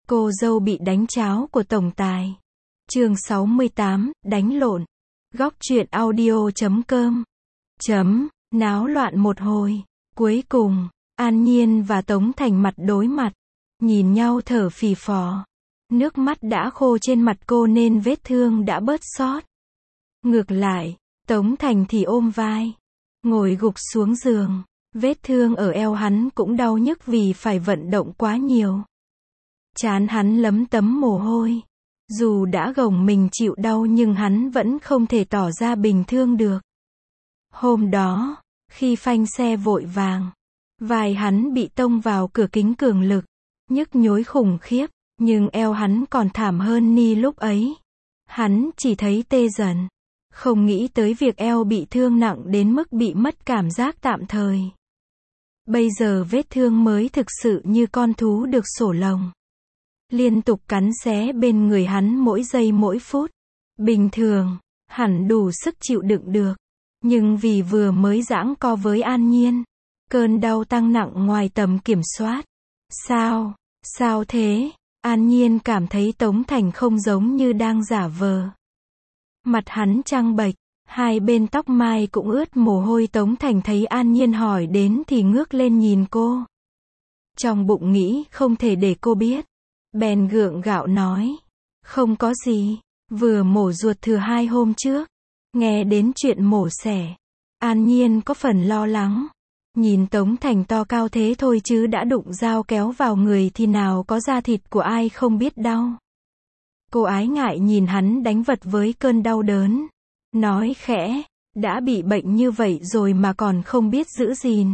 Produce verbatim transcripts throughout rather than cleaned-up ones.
Cô dâu bị đánh cháo của tổng tài. Chương sáu mươi tám, đánh lộn. Góc truyện audio chấm com. Chấm, náo loạn một hồi. Cuối cùng, An Nhiên và Tống Thành mặt đối mặt. Nhìn nhau thở phì phò. Nước mắt đã khô trên mặt cô nên vết thương đã bớt xót. Ngược lại, Tống Thành thì ôm vai. Ngồi gục xuống giường. Vết thương ở eo hắn cũng đau nhức vì phải vận động quá nhiều. Trán hắn lấm tấm mồ hôi. Dù đã gồng mình chịu đau nhưng hắn vẫn không thể tỏ ra bình thường được. Hôm đó, khi phanh xe vội vàng, vai hắn bị tông vào cửa kính cường lực, nhức nhối khủng khiếp, nhưng eo hắn còn thảm hơn ni lúc ấy. Hắn chỉ thấy tê dần, không nghĩ tới việc eo bị thương nặng đến mức bị mất cảm giác tạm thời. Bây giờ vết thương mới thực sự như con thú được sổ lồng. Liên tục cắn xé bên người hắn mỗi giây mỗi phút. Bình thường, hẳn đủ sức chịu đựng được. Nhưng vì vừa mới giãng co với An Nhiên, cơn đau tăng nặng ngoài tầm kiểm soát. Sao? Sao thế? An Nhiên cảm thấy Tống Thành không giống như đang giả vờ. Mặt hắn trắng bệch, hai bên tóc mai cũng ướt mồ hôi. Tống Thành thấy An Nhiên hỏi đến thì ngước lên nhìn cô. Trong bụng nghĩ không thể để cô biết. Bèn gượng gạo nói. Không có gì, vừa mổ ruột thừa hai hôm trước. Nghe đến chuyện mổ xẻ, An Nhiên có phần lo lắng. Nhìn Tống Thành to cao thế thôi chứ đã đụng dao kéo vào người thì nào có da thịt của ai không biết đau. Cô ái ngại nhìn hắn đánh vật với cơn đau đớn. Nói khẽ, đã bị bệnh như vậy rồi mà còn không biết giữ gìn.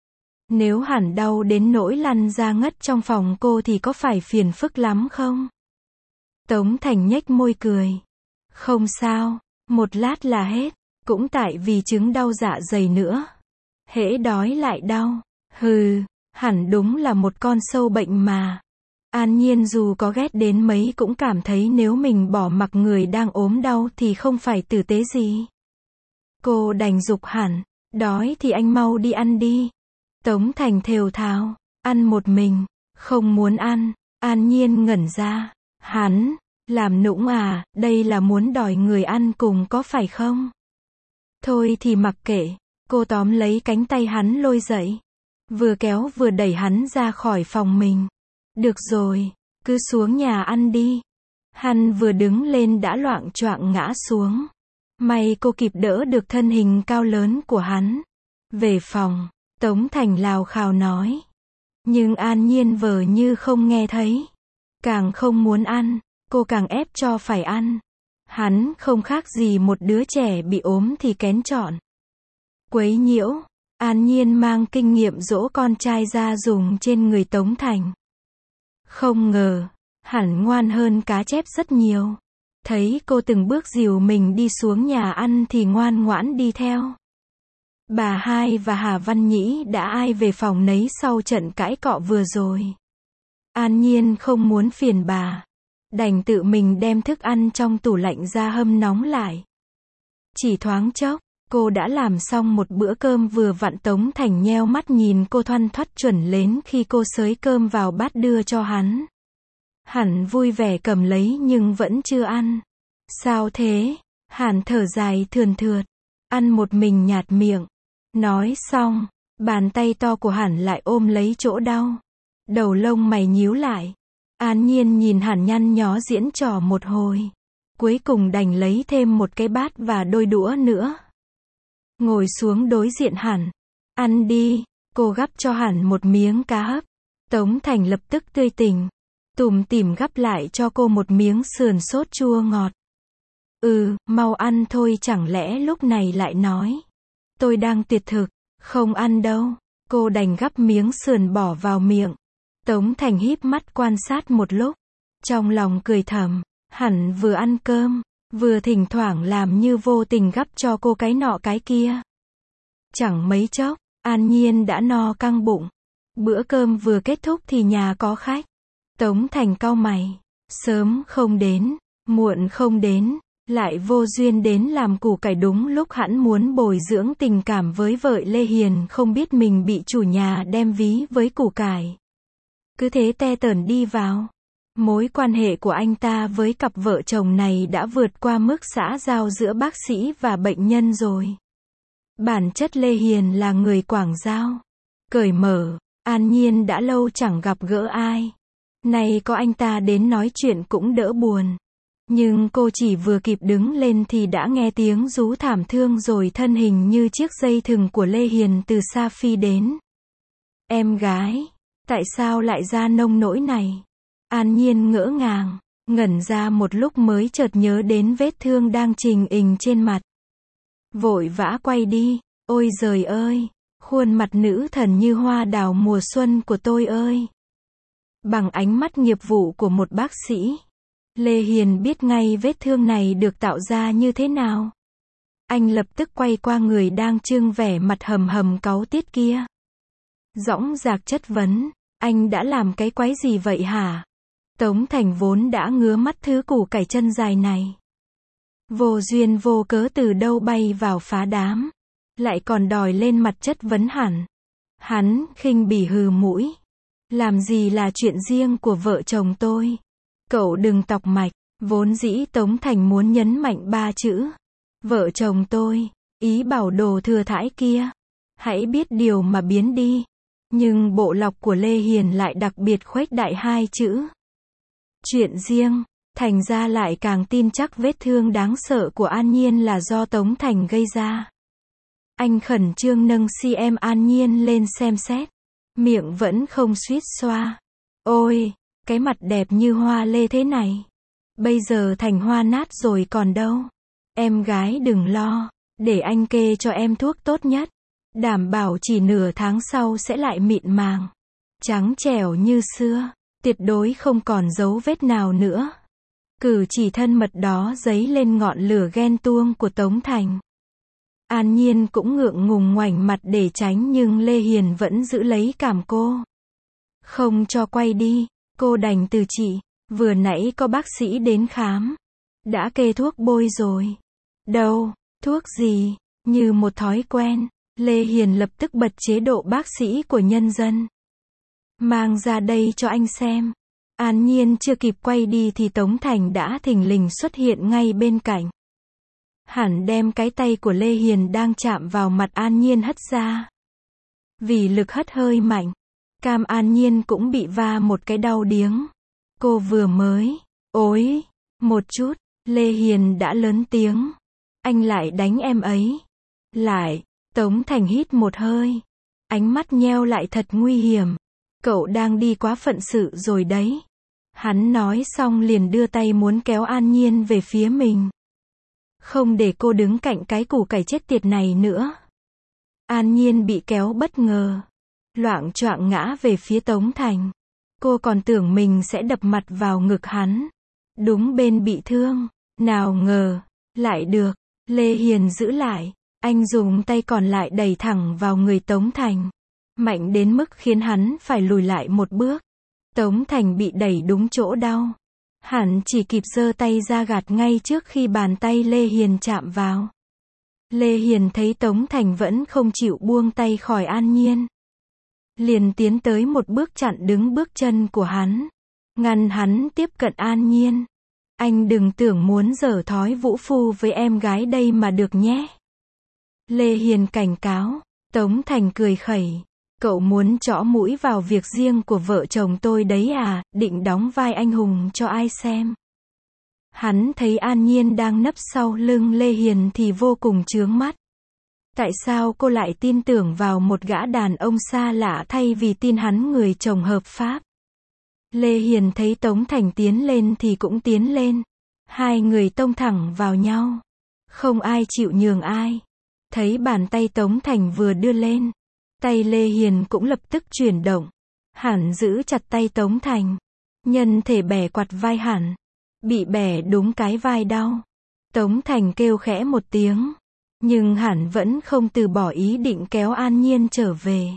Nếu hẳn đau đến nỗi lăn ra ngất trong phòng cô thì có phải phiền phức lắm không? Tống Thành nhếch môi cười. Không sao, một lát là hết, cũng tại vì chứng đau dạ dày nữa. Hễ đói lại đau. Hừ, hẳn đúng là một con sâu bệnh mà. An Nhiên dù có ghét đến mấy cũng cảm thấy nếu mình bỏ mặc người đang ốm đau thì không phải tử tế gì. Cô đành giục hẳn, đói thì anh mau đi ăn đi. Tống Thành thều thào, ăn một mình, không muốn ăn. An Nhiên ngẩn ra, hắn, làm nũng à, đây là muốn đòi người ăn cùng có phải không? Thôi thì mặc kệ, cô tóm lấy cánh tay hắn lôi dậy. Vừa kéo vừa đẩy hắn ra khỏi phòng mình. Được rồi, cứ xuống nhà ăn đi. Hắn vừa đứng lên đã loạng choạng ngã xuống. May cô kịp đỡ được thân hình cao lớn của hắn. Về phòng, Tống Thành lào khào nói. Nhưng An Nhiên vờ như không nghe thấy. Càng không muốn ăn, cô càng ép cho phải ăn. Hắn không khác gì một đứa trẻ bị ốm thì kén chọn. Quấy nhiễu, An Nhiên mang kinh nghiệm dỗ con trai ra dùng trên người Tống Thành. Không ngờ, hẳn ngoan hơn cá chép rất nhiều. Thấy cô từng bước dìu mình đi xuống nhà ăn thì ngoan ngoãn đi theo. Bà Hai và Hà Văn Nhĩ đã ai về phòng nấy sau trận cãi cọ vừa rồi. An Nhiên không muốn phiền bà, đành tự mình đem thức ăn trong tủ lạnh ra hâm nóng lại. Chỉ thoáng chốc, cô đã làm xong một bữa cơm vừa vặn. Tống Thành nheo mắt nhìn cô thoăn thoắt chuẩn đến khi cô xới cơm vào bát đưa cho hắn. Hẳn vui vẻ cầm lấy nhưng vẫn chưa ăn. Sao thế? Hàn thở dài thườn thượt. Ăn một mình nhạt miệng. Nói xong, bàn tay to của Hàn lại ôm lấy chỗ đau. Đầu lông mày nhíu lại. An Nhiên nhìn Hàn nhăn nhó diễn trò một hồi. Cuối cùng đành lấy thêm một cái bát và đôi đũa nữa. Ngồi xuống đối diện Hàn. Ăn đi, cô gắp cho Hàn một miếng cá hấp. Tống Thành lập tức tươi tỉnh. Tủm tỉm gắp lại cho cô một miếng sườn sốt chua ngọt. Ừ, mau ăn thôi, chẳng lẽ lúc này lại nói. Tôi đang tuyệt thực, không ăn đâu. Cô đành gắp miếng sườn bỏ vào miệng. Tống Thành híp mắt quan sát một lúc. Trong lòng cười thầm, hẳn vừa ăn cơm, vừa thỉnh thoảng làm như vô tình gắp cho cô cái nọ cái kia. Chẳng mấy chốc, An Nhiên đã no căng bụng. Bữa cơm vừa kết thúc thì nhà có khách. Tống Thành cau mày. Sớm không đến, muộn không đến, lại vô duyên đến làm củ cải đúng lúc hắn muốn bồi dưỡng tình cảm với vợ Lê Hiền, không biết mình bị chủ nhà đem ví với củ cải. Cứ thế te tởn đi vào. Mối quan hệ của anh ta với cặp vợ chồng này đã vượt qua mức xã giao giữa bác sĩ và bệnh nhân rồi. Bản chất Lê Hiền là người Quảng Giao. Cởi mở, an nhiên đã lâu chẳng gặp gỡ ai. Nay có anh ta đến nói chuyện cũng đỡ buồn. Nhưng cô chỉ vừa kịp đứng lên thì đã nghe tiếng rú thảm thương rồi thân hình như chiếc dây thừng của Lê Hiền từ xa phi đến. Em gái, tại sao lại ra nông nỗi này? An nhiên ngỡ ngàng, ngẩn ra một lúc mới chợt nhớ đến vết thương đang trình hình trên mặt. Vội vã quay đi, ôi giời ơi, khuôn mặt nữ thần như hoa đào mùa xuân của tôi ơi. Bằng ánh mắt nghiệp vụ của một bác sĩ, Lê Hiền biết ngay vết thương này được tạo ra như thế nào. Anh lập tức quay qua người đang trưng vẻ mặt hầm hầm cáu tiết kia. Dõng dạc chất vấn, anh đã làm cái quái gì vậy hả? Tống Thành vốn đã ngứa mắt thứ củ cải chân dài này. Vô duyên vô cớ từ đâu bay vào phá đám. Lại còn đòi lên mặt chất vấn hẳn. Hắn khinh bỉ hừ mũi. Làm gì là chuyện riêng của vợ chồng tôi. Cậu đừng tọc mạch. Vốn dĩ Tống Thành muốn nhấn mạnh ba chữ. Vợ chồng tôi, ý bảo đồ thừa thãi kia. Hãy biết điều mà biến đi. Nhưng bộ lọc của Lê Hiền lại đặc biệt khuếch đại hai chữ. Chuyện riêng, thành ra lại càng tin chắc vết thương đáng sợ của An Nhiên là do Tống Thành gây ra. Anh khẩn trương nâng xê em An Nhiên lên xem xét. Miệng vẫn không suýt xoa. Ôi, cái mặt đẹp như hoa lê thế này. Bây giờ thành hoa nát rồi còn đâu. Em gái đừng lo, để anh kê cho em thuốc tốt nhất. Đảm bảo chỉ nửa tháng sau sẽ lại mịn màng. Trắng trẻo như xưa. Tuyệt đối không còn dấu vết nào nữa. Cử chỉ thân mật đó dấy lên ngọn lửa ghen tuông của Tống Thành. An Nhiên cũng ngượng ngùng ngoảnh mặt để tránh nhưng Lê Hiền vẫn giữ lấy cảm cô. Không cho quay đi, cô đành từ chỉ. Vừa nãy có bác sĩ đến khám. Đã kê thuốc bôi rồi. Đâu, thuốc gì? Như một thói quen, Lê Hiền lập tức bật chế độ bác sĩ của nhân dân. Mang ra đây cho anh xem. An Nhiên chưa kịp quay đi thì Tống Thành đã thình lình xuất hiện ngay bên cạnh. Hẳn đem cái tay của Lê Hiền đang chạm vào mặt An Nhiên hất ra. Vì lực hất hơi mạnh, cam An Nhiên cũng bị va một cái đau điếng. Cô vừa mới, ối, một chút, Lê Hiền đã lớn tiếng. Anh lại đánh em ấy. Lại, Tống Thành hít một hơi. Ánh mắt nheo lại thật nguy hiểm. Cậu đang đi quá phận sự rồi đấy. Hắn nói xong liền đưa tay muốn kéo An Nhiên về phía mình. Không để cô đứng cạnh cái củ cải chết tiệt này nữa. An Nhiên bị kéo bất ngờ. Loạng choạng ngã về phía Tống Thành. Cô còn tưởng mình sẽ đập mặt vào ngực hắn. Đúng bên bị thương. Nào ngờ, lại được. Lê Hiền giữ lại. Anh dùng tay còn lại đẩy thẳng vào người Tống Thành. Mạnh đến mức khiến hắn phải lùi lại một bước. Tống Thành bị đẩy đúng chỗ đau. Hắn chỉ kịp giơ tay ra gạt ngay trước khi bàn tay Lê Hiền chạm vào. Lê Hiền thấy Tống Thành vẫn không chịu buông tay khỏi An Nhiên. Liền tiến tới một bước chặn đứng bước chân của hắn. Ngăn hắn tiếp cận An Nhiên. Anh đừng tưởng muốn giở thói vũ phu với em gái đây mà được nhé. Lê Hiền cảnh cáo. Tống Thành cười khẩy. Cậu muốn trõ mũi vào việc riêng của vợ chồng tôi đấy à, định đóng vai anh hùng cho ai xem. Hắn thấy An Nhiên đang nấp sau lưng Lê Hiền thì vô cùng chướng mắt. Tại sao cô lại tin tưởng vào một gã đàn ông xa lạ thay vì tin hắn người chồng hợp pháp? Lê Hiền thấy Tống Thành tiến lên thì cũng tiến lên. Hai người tông thẳng vào nhau. Không ai chịu nhường ai. Thấy bàn tay Tống Thành vừa đưa lên. Tay Lê Hiền cũng lập tức chuyển động. Hẳn giữ chặt tay Tống Thành. Nhân thể bẻ quạt vai hẳn. Bị bẻ đúng cái vai đau. Tống Thành kêu khẽ một tiếng. Nhưng hẳn vẫn không từ bỏ ý định kéo An Nhiên trở về.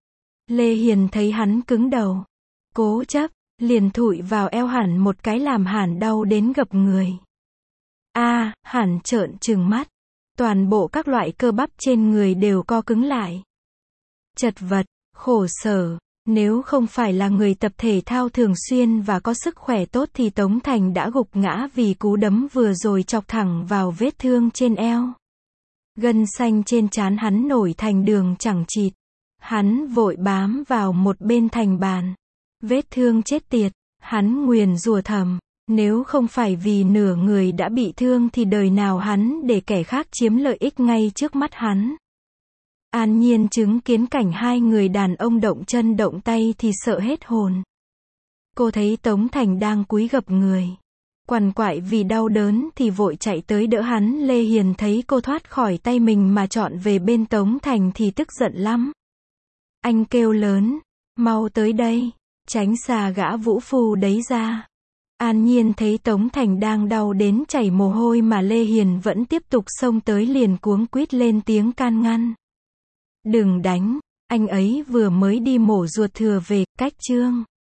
Lê Hiền thấy hắn cứng đầu. Cố chấp, liền thụi vào eo hẳn một cái làm hẳn đau đến gập người. A, à, hẳn trợn trừng mắt. Toàn bộ các loại cơ bắp trên người đều co cứng lại. Chật vật, khổ sở, Nếu không phải là người tập thể thao thường xuyên và có sức khỏe tốt thì Tống Thành đã gục ngã vì cú đấm vừa rồi chọc thẳng vào vết thương trên eo. Gân xanh trên trán hắn nổi thành đường chằng chịt. Hắn vội bám vào một bên thành bàn. Vết thương chết tiệt, hắn nguyền rủa thầm. Nếu không phải vì nửa người đã bị thương thì đời nào hắn để kẻ khác chiếm lợi ích ngay trước mắt hắn. An Nhiên chứng kiến cảnh hai người đàn ông động chân động tay thì sợ hết hồn. Cô thấy Tống Thành đang cúi gập người, quằn quại vì đau đớn thì vội chạy tới đỡ hắn. Lê Hiền thấy cô thoát khỏi tay mình mà trọn về bên Tống Thành thì tức giận lắm. Anh kêu lớn, mau tới đây, tránh xa gã vũ phu đấy ra. An Nhiên thấy Tống Thành đang đau đến chảy mồ hôi mà Lê Hiền vẫn tiếp tục xông tới liền cuống quýt lên tiếng can ngăn. Đừng đánh, anh ấy vừa mới đi mổ ruột thừa về, cách chương.